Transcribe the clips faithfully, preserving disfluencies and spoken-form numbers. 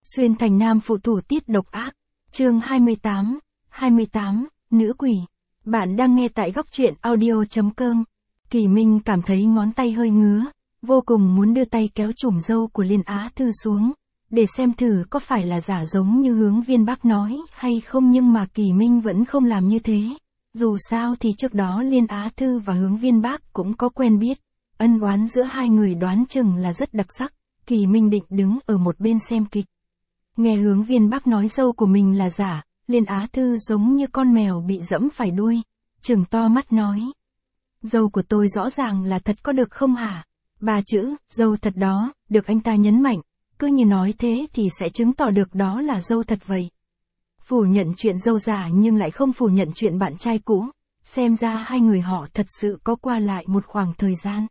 Xuyên thành nam phụ thủ tiết độc ác, chương hai mươi tám, hai mươi tám, nữ quỷ. Bạn đang nghe tại góc truyện audio.com. Kỳ Minh cảm thấy ngón tay hơi ngứa, vô cùng muốn đưa tay kéo chùm râu của Liên Á Thư xuống, để xem thử có phải là giả giống như Hướng Viên Bác nói hay không, nhưng mà Kỳ Minh vẫn không làm như thế. Dù sao thì trước đó Liên Á Thư và Hướng Viên Bác cũng có quen biết, ân oán giữa hai người đoán chừng là rất đặc sắc. Kỳ Minh định đứng ở một bên xem kịch. Nghe Hướng Viên Bác nói râu của mình là giả, Liên Á Thư giống như con mèo bị dẫm phải đuôi, trừng to mắt nói. Râu của tôi rõ ràng là thật, có được không hả? Ba chữ, râu thật đó, được anh ta nhấn mạnh, cứ như nói thế thì sẽ chứng tỏ được đó là râu thật vậy. Phủ nhận chuyện râu giả nhưng lại không phủ nhận chuyện bạn trai cũ, xem ra hai người họ thật sự có qua lại một khoảng thời gian.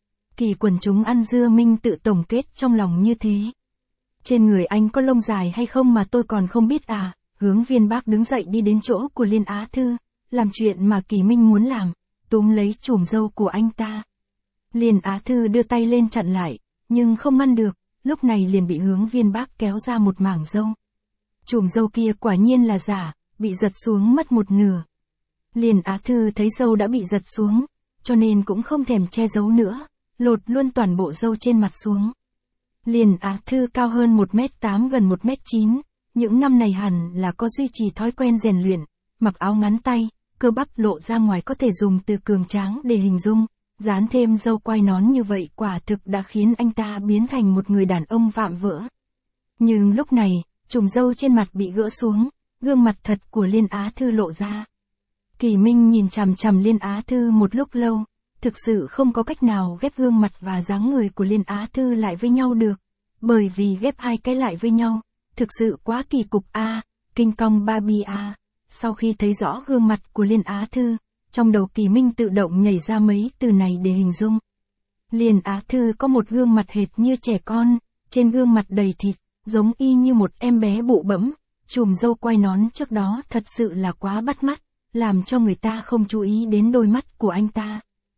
Kỳ quần chúng ăn dưa Minh tự tổng kết trong lòng như thế. Trên người anh có lông dài hay không mà tôi còn không biết à? Hướng Viên Bác đứng dậy đi đến chỗ của Liên Á Thư, làm chuyện mà Kỳ Minh muốn làm, túm lấy chùm râu của anh ta. Liên Á Thư đưa tay lên chặn lại, nhưng không ngăn được, lúc này liền bị Hướng Viên Bác kéo ra một mảng râu. Chùm râu kia quả nhiên là giả, bị giật xuống mất một nửa. Liên Á Thư thấy râu đã bị giật xuống, cho nên cũng không thèm che giấu nữa, lột luôn toàn bộ râu trên mặt xuống. Liên Á Thư cao hơn một mét tám gần một mét chín, những năm này hẳn là có duy trì thói quen rèn luyện, mặc áo ngắn tay, cơ bắp lộ ra ngoài có thể dùng từ cường tráng để hình dung, dán thêm râu quai nón như vậy quả thực đã khiến anh ta biến thành một người đàn ông vạm vỡ. Nhưng lúc này, chùm râu trên mặt bị gỡ xuống, gương mặt thật của Liên Á Thư lộ ra. Kỳ Minh nhìn chằm chằm Liên Á Thư một lúc lâu, thực sự không có cách nào ghép gương mặt và dáng người của Liên Á Thư lại với nhau được, bởi vì ghép hai cái lại với nhau, thực sự quá kỳ cục a, à, kinh cong Barbie a. À. Sau khi thấy rõ gương mặt của Liên Á Thư, trong đầu Kỳ Minh tự động nhảy ra mấy từ này để hình dung. Liên Á Thư có một gương mặt hệt như trẻ con, trên gương mặt đầy thịt, giống y như một em bé bụ bẫm, chùm râu quai nón trước đó thật sự là quá bắt mắt, làm cho người ta không chú ý đến đôi mắt của anh ta.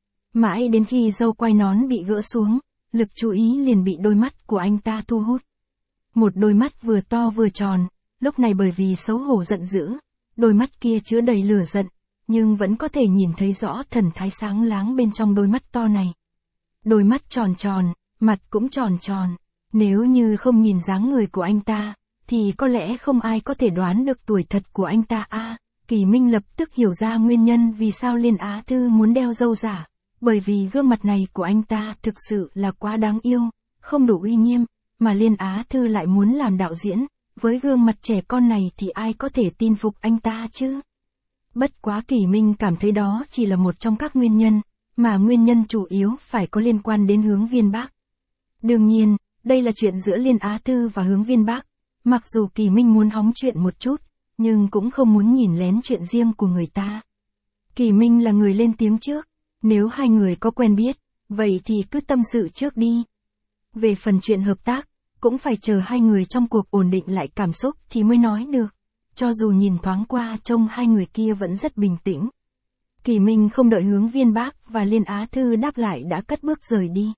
Mãi đến khi râu quai nón bị gỡ xuống, lực chú ý liền bị đôi mắt của anh ta thu hút. Một đôi mắt vừa to vừa tròn, lúc này bởi vì xấu hổ giận dữ, đôi mắt kia chứa đầy lửa giận, nhưng vẫn có thể nhìn thấy rõ thần thái sáng láng bên trong đôi mắt to này. Đôi mắt tròn tròn, mặt cũng tròn tròn, nếu như không nhìn dáng người của anh ta, thì có lẽ không ai có thể đoán được tuổi thật của anh ta a. À, Kỳ Minh lập tức hiểu ra nguyên nhân vì sao Liên Á Thư muốn đeo râu giả. Bởi vì gương mặt này của anh ta thực sự là quá đáng yêu, không đủ uy nghiêm, mà Liên Á Thư lại muốn làm đạo diễn, với gương mặt trẻ con này thì ai có thể tin phục anh ta chứ? Bất quá Kỳ Minh cảm thấy đó chỉ là một trong các nguyên nhân, mà nguyên nhân chủ yếu phải có liên quan đến Hướng Viên Bác. Đương nhiên, đây là chuyện giữa Liên Á Thư và Hướng Viên Bác, mặc dù Kỳ Minh muốn hóng chuyện một chút, nhưng cũng không muốn nhìn lén chuyện riêng của người ta. Kỳ Minh là người lên tiếng trước. Nếu hai người có quen biết, vậy thì cứ tâm sự trước đi. Về phần chuyện hợp tác, cũng phải chờ hai người trong cuộc ổn định lại cảm xúc thì mới nói được. Cho dù nhìn thoáng qua trông hai người kia vẫn rất bình tĩnh. Kỳ Minh không đợi Hướng Viên Bác và Liên Á Thư đáp lại đã cất bước rời đi.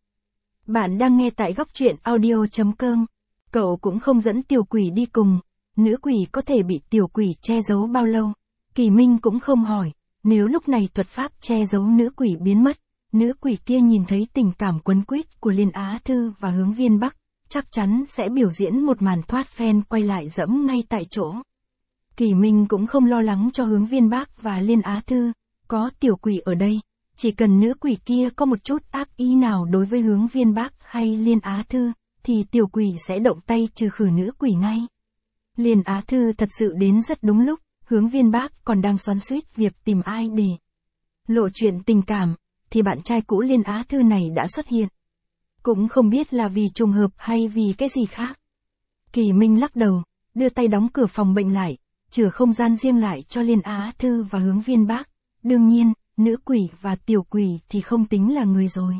Bạn đang nghe tại góc truyện audio.com. Cậu cũng không dẫn tiểu quỷ đi cùng. Nữ quỷ có thể bị tiểu quỷ che giấu bao lâu? Kỳ Minh cũng không hỏi. Nếu lúc này thuật pháp che giấu nữ quỷ biến mất, nữ quỷ kia nhìn thấy tình cảm quấn quýt của Liên Á Thư và Hướng Viên Bác, chắc chắn sẽ biểu diễn một màn thoát phen quay lại dẫm ngay tại chỗ. Kỳ Minh cũng không lo lắng cho Hướng Viên Bác và Liên Á Thư, có tiểu quỷ ở đây, chỉ cần nữ quỷ kia có một chút ác ý nào đối với Hướng Viên Bác hay Liên Á Thư, thì tiểu quỷ sẽ động tay trừ khử nữ quỷ ngay. Liên Á Thư thật sự đến rất đúng lúc. Hướng Viên Bác còn đang xoắn xuýt việc tìm ai để lộ chuyện tình cảm, thì bạn trai cũ Liên Á Thư này đã xuất hiện. Cũng không biết là vì trùng hợp hay vì cái gì khác. Kỳ Minh lắc đầu, đưa tay đóng cửa phòng bệnh lại, chừa không gian riêng lại cho Liên Á Thư và Hướng Viên Bác. Đương nhiên, nữ quỷ và tiểu quỷ thì không tính là người rồi.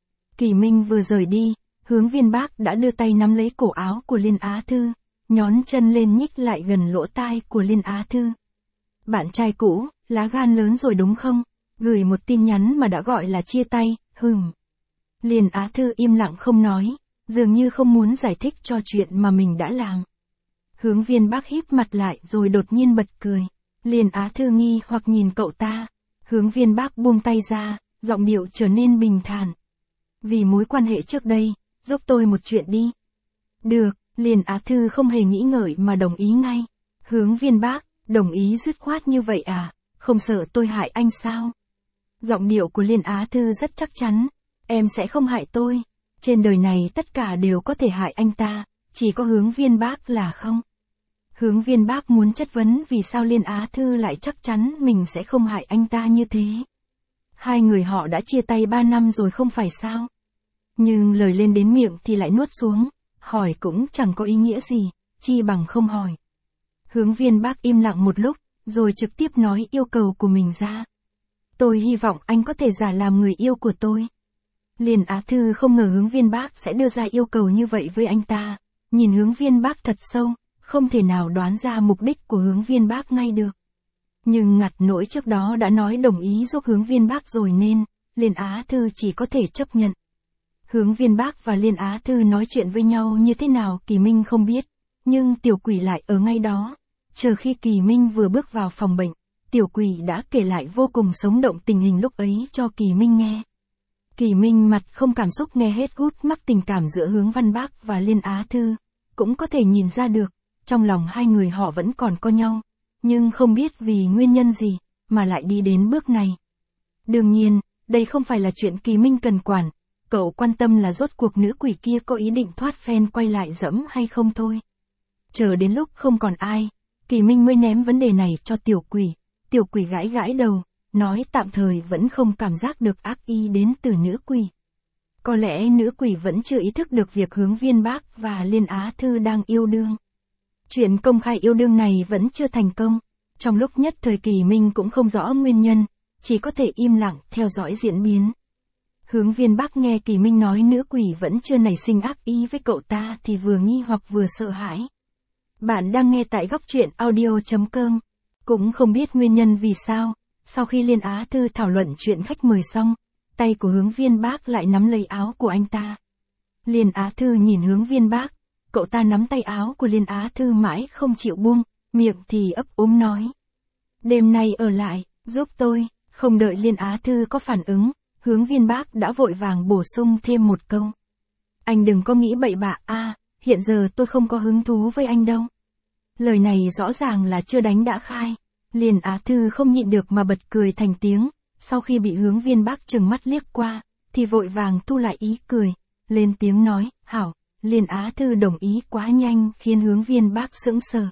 Kỳ Minh vừa rời đi, Hướng Viên Bác đã đưa tay nắm lấy cổ áo của Liên Á Thư, nhón chân lên nhích lại gần lỗ tai của Liên Á Thư. Bạn trai cũ, lá gan lớn rồi đúng không? Gửi một tin nhắn mà đã gọi là chia tay, hừm. Liên Á Thư im lặng không nói, dường như không muốn giải thích cho chuyện mà mình đã làm. Hướng Viên Bác híp mặt lại rồi đột nhiên bật cười. Liên Á Thư nghi hoặc nhìn cậu ta. Hướng Viên Bác buông tay ra, giọng điệu trở nên bình thản. Vì mối quan hệ trước đây, giúp tôi một chuyện đi. Được, Liên Á Thư không hề nghĩ ngợi mà đồng ý ngay. Hướng Viên Bác, đồng ý dứt khoát như vậy à, không sợ tôi hại anh sao? Giọng điệu của Liên Á Thư rất chắc chắn. Em sẽ không hại tôi. Trên đời này tất cả đều có thể hại anh ta, chỉ có Hướng Viên Bác là không. Hướng Viên Bác muốn chất vấn vì sao Liên Á Thư lại chắc chắn mình sẽ không hại anh ta như thế. Hai người họ đã chia tay ba năm rồi không phải sao? Nhưng lời lên đến miệng thì lại nuốt xuống, hỏi cũng chẳng có ý nghĩa gì, chi bằng không hỏi. Hướng Viên Bác im lặng một lúc, rồi trực tiếp nói yêu cầu của mình ra. Tôi hy vọng anh có thể giả làm người yêu của tôi. Liên Á Thư không ngờ Hướng Viên Bác sẽ đưa ra yêu cầu như vậy với anh ta. Nhìn Hướng Viên Bác thật sâu, không thể nào đoán ra mục đích của Hướng Viên Bác ngay được. Nhưng ngặt nỗi trước đó đã nói đồng ý giúp Hướng Viên Bác rồi nên, Liên Á Thư chỉ có thể chấp nhận. Hướng Viên Bác và Liên Á Thư nói chuyện với nhau như thế nào Kỳ Minh không biết, nhưng Tiểu Quỷ lại ở ngay đó. Chờ khi Kỳ Minh vừa bước vào phòng bệnh, Tiểu Quỷ đã kể lại vô cùng sống động tình hình lúc ấy cho Kỳ Minh nghe. Kỳ Minh mặt không cảm xúc nghe hết gút mắc tình cảm giữa Hướng Văn Bác và Liên Á Thư, cũng có thể nhìn ra được, trong lòng hai người họ vẫn còn có nhau, nhưng không biết vì nguyên nhân gì, mà lại đi đến bước này. Đương nhiên, đây không phải là chuyện Kỳ Minh cần quản, cậu quan tâm là rốt cuộc nữ quỷ kia có ý định thoát phen quay lại dẫm hay không thôi. Chờ đến lúc không còn ai, Kỳ Minh mới ném vấn đề này cho Tiểu Quỷ. Tiểu Quỷ gãi gãi đầu, nói tạm thời vẫn không cảm giác được ác ý đến từ nữ quỷ. Có lẽ nữ quỷ vẫn chưa ý thức được việc Hướng Viên Bác và Liên Á Thư đang yêu đương. Chuyện công khai yêu đương này vẫn chưa thành công. Trong lúc nhất thời Kỳ Minh cũng không rõ nguyên nhân, chỉ có thể im lặng theo dõi diễn biến. Hướng Viên Bác nghe Kỳ Minh nói nữ quỷ vẫn chưa nảy sinh ác ý với cậu ta thì vừa nghi hoặc vừa sợ hãi. Bạn đang nghe tại góc truyện audio chấm com. Cũng không biết nguyên nhân vì sao, sau khi Liên Á Thư thảo luận chuyện khách mời xong, tay của Hướng Viên Bác lại nắm lấy áo của anh ta. Liên Á Thư nhìn Hướng Viên Bác, cậu ta nắm tay áo của Liên Á Thư mãi không chịu buông, miệng thì ấp úng nói. Đêm nay ở lại, giúp tôi, không đợi Liên Á Thư có phản ứng, Hướng Viên Bác đã vội vàng bổ sung thêm một câu. Anh đừng có nghĩ bậy bạ a, hiện giờ tôi không có hứng thú với anh đâu. Lời này rõ ràng là chưa đánh đã khai. Liên Á Thư không nhịn được mà bật cười thành tiếng, sau khi bị Hướng Viên Bác trừng mắt liếc qua, thì vội vàng thu lại ý cười, lên tiếng nói, hảo. Liên Á Thư đồng ý quá nhanh khiến Hướng Viên Bác sững sờ.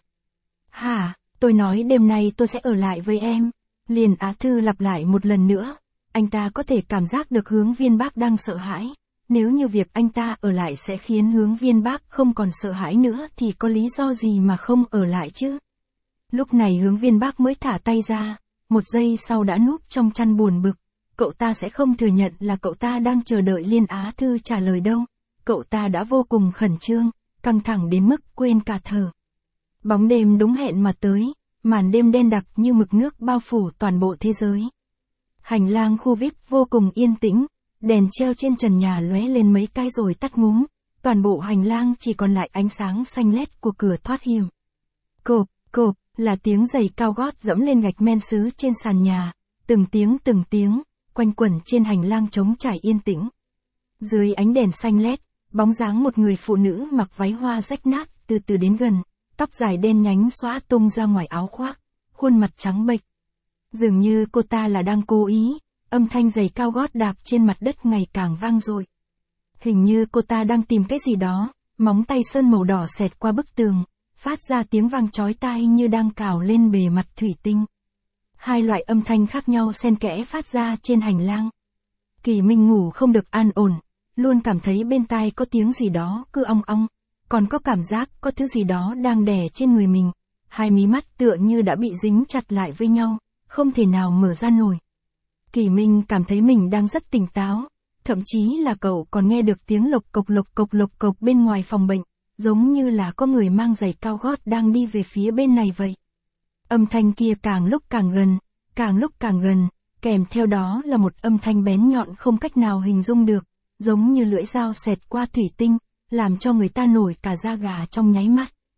Hả, tôi nói đêm nay tôi sẽ ở lại với em. Liên Á Thư lặp lại một lần nữa. Anh ta có thể cảm giác được Hướng Viên Bác đang sợ hãi. Nếu như việc anh ta ở lại sẽ khiến Hướng Viên Bác không còn sợ hãi nữa thì có lý do gì mà không ở lại chứ? Lúc này Hướng Viên Bác mới thả tay ra, một giây sau đã núp trong chăn buồn bực. Cậu ta sẽ không thừa nhận là cậu ta đang chờ đợi Liên Á Thư trả lời đâu. Cậu ta đã vô cùng khẩn trương, căng thẳng đến mức quên cả thở. Bóng đêm đúng hẹn mà tới, màn đêm đen đặc như mực nước bao phủ toàn bộ thế giới. Hành lang khu vi ai pi vô cùng yên tĩnh, đèn treo trên trần nhà lóe lên mấy cái rồi tắt ngúm, toàn bộ hành lang chỉ còn lại ánh sáng xanh lét của cửa thoát hiểm. Cộp, cộp, là tiếng giày cao gót dẫm lên gạch men sứ trên sàn nhà, từng tiếng từng tiếng, quanh quẩn trên hành lang trống trải yên tĩnh. Dưới ánh đèn xanh lét, bóng dáng một người phụ nữ mặc váy hoa rách nát từ từ đến gần, tóc dài đen nhánh xõa tung ra ngoài áo khoác, khuôn mặt trắng bệch. Dường như cô ta là đang cố ý, âm thanh giày cao gót đạp trên mặt đất ngày càng vang dội. Hình như cô ta đang tìm cái gì đó, móng tay sơn màu đỏ xẹt qua bức tường, phát ra tiếng vang chói tai như đang cào lên bề mặt thủy tinh. Hai loại âm thanh khác nhau xen kẽ phát ra trên hành lang. Kỳ Minh ngủ không được an ổn, luôn cảm thấy bên tai có tiếng gì đó cứ ong ong, còn có cảm giác có thứ gì đó đang đè trên người mình. Hai mí mắt tựa như đã bị dính chặt lại với nhau, không thể nào mở ra nổi. Kỳ Minh cảm thấy mình đang rất tỉnh táo, thậm chí là cậu còn nghe được tiếng lộc cộc lộc cộc lộc cộc bên ngoài phòng bệnh, giống như là có người mang giày cao gót đang đi về phía bên này vậy. Âm thanh kia càng lúc càng gần, càng lúc càng gần, kèm theo đó là một âm thanh bén nhọn không cách nào hình dung được, giống như lưỡi dao xẹt qua thủy tinh, làm cho người ta nổi cả da gà trong nháy mắt.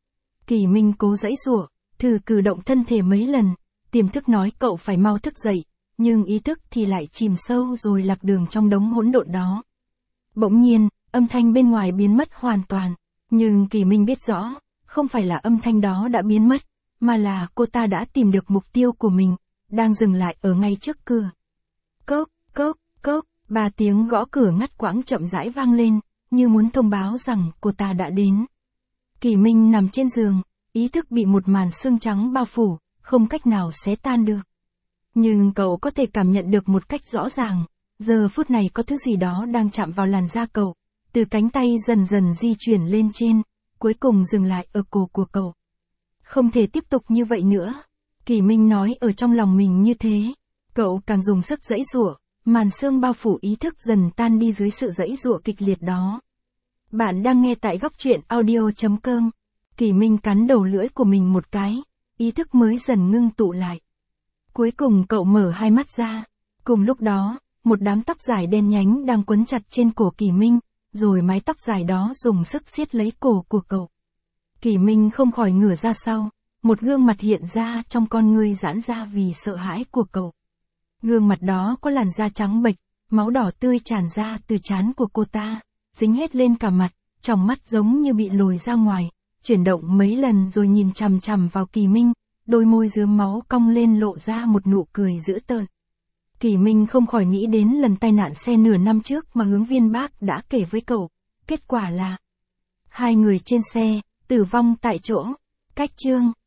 Kỳ Minh cố giãy giụa, thử cử động thân thể mấy lần, tiềm thức nói cậu phải mau thức dậy, nhưng ý thức thì lại chìm sâu rồi lạc đường trong đống hỗn độn đó. Bỗng nhiên, âm thanh bên ngoài biến mất hoàn toàn, nhưng Kỳ Minh biết rõ, không phải là âm thanh đó đã biến mất, mà là cô ta đã tìm được mục tiêu của mình, đang dừng lại ở ngay trước cửa. Cốc, cốc, cốc, ba tiếng gõ cửa ngắt quãng chậm rãi vang lên, như muốn thông báo rằng cô ta đã đến. Kỳ Minh nằm trên giường, ý thức bị một màn sương trắng bao phủ, không cách nào xé tan được. Nhưng cậu có thể cảm nhận được một cách rõ ràng, giờ phút này có thứ gì đó đang chạm vào làn da cậu, từ cánh tay dần dần di chuyển lên trên, cuối cùng dừng lại ở cổ của cậu. Không thể tiếp tục như vậy nữa. Kỳ Minh nói ở trong lòng mình như thế. Cậu càng dùng sức giãy giụa, màn sương bao phủ ý thức dần tan đi dưới sự giãy giụa kịch liệt đó. Bạn đang nghe tại góc truyện audio chấm com. Kỳ Minh cắn đầu lưỡi của mình một cái, ý thức mới dần ngưng tụ lại. Cuối cùng cậu mở hai mắt ra. Cùng lúc đó, một đám tóc dài đen nhánh đang quấn chặt trên cổ Kỳ Minh, rồi mái tóc dài đó dùng sức siết lấy cổ của cậu. Kỳ Minh không khỏi ngửa ra sau, một gương mặt hiện ra trong con ngươi giãn ra vì sợ hãi của cậu. Gương mặt đó có làn da trắng bệch, máu đỏ tươi tràn ra từ trán của cô ta, dính hết lên cả mặt, tròng mắt giống như bị lồi ra ngoài, chuyển động mấy lần rồi nhìn chằm chằm vào Kỳ Minh, đôi môi rướm máu cong lên lộ ra một nụ cười dữ tợn. Kỳ Minh không khỏi nghĩ đến lần tai nạn xe nửa năm trước mà Hướng Viên Bác đã kể với cậu, kết quả là hai người trên xe, tử vong tại chỗ. Cách chương